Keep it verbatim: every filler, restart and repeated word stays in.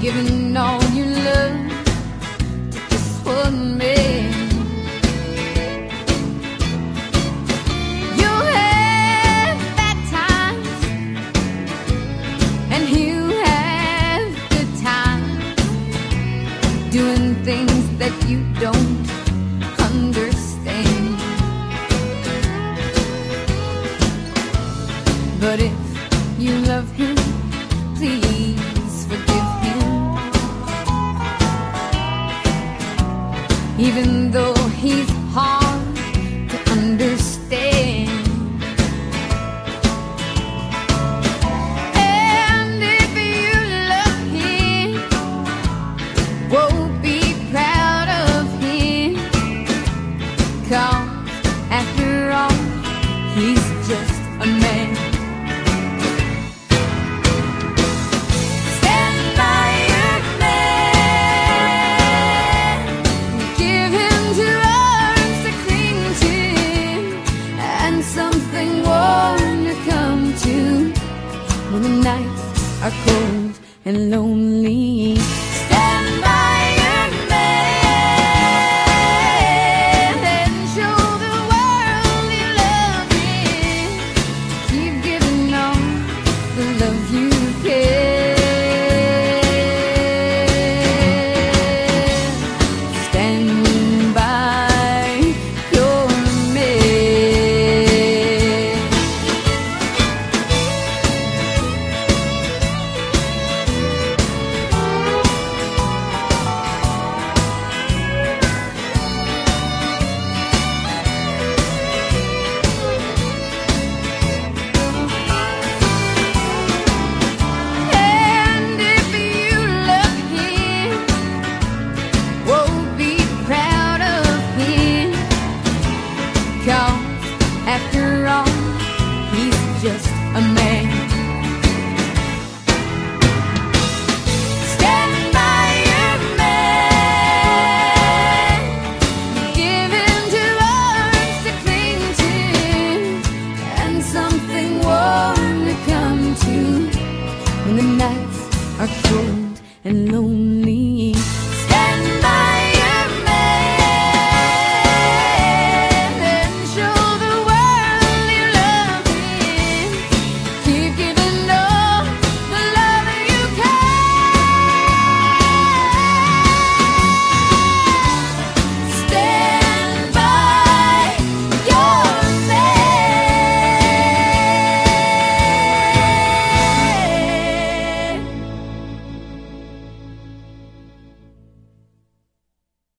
giving all your love to just one man. You'll have bad times and he'll have good times, doing things that you don't understand. But if you love him, please forgive him, even though he's hard to understand. And if you love him, whoa, be proud of him, 'cause after all, he's just a man. When the nights are cold and lonely, stand by your man and show the world you love him. Keep giving all the love you can. Stand by your man. After all, he's just a man. Stand by your man, give him two arms to cling to, and something warm to come to when the nights are cold and lonely.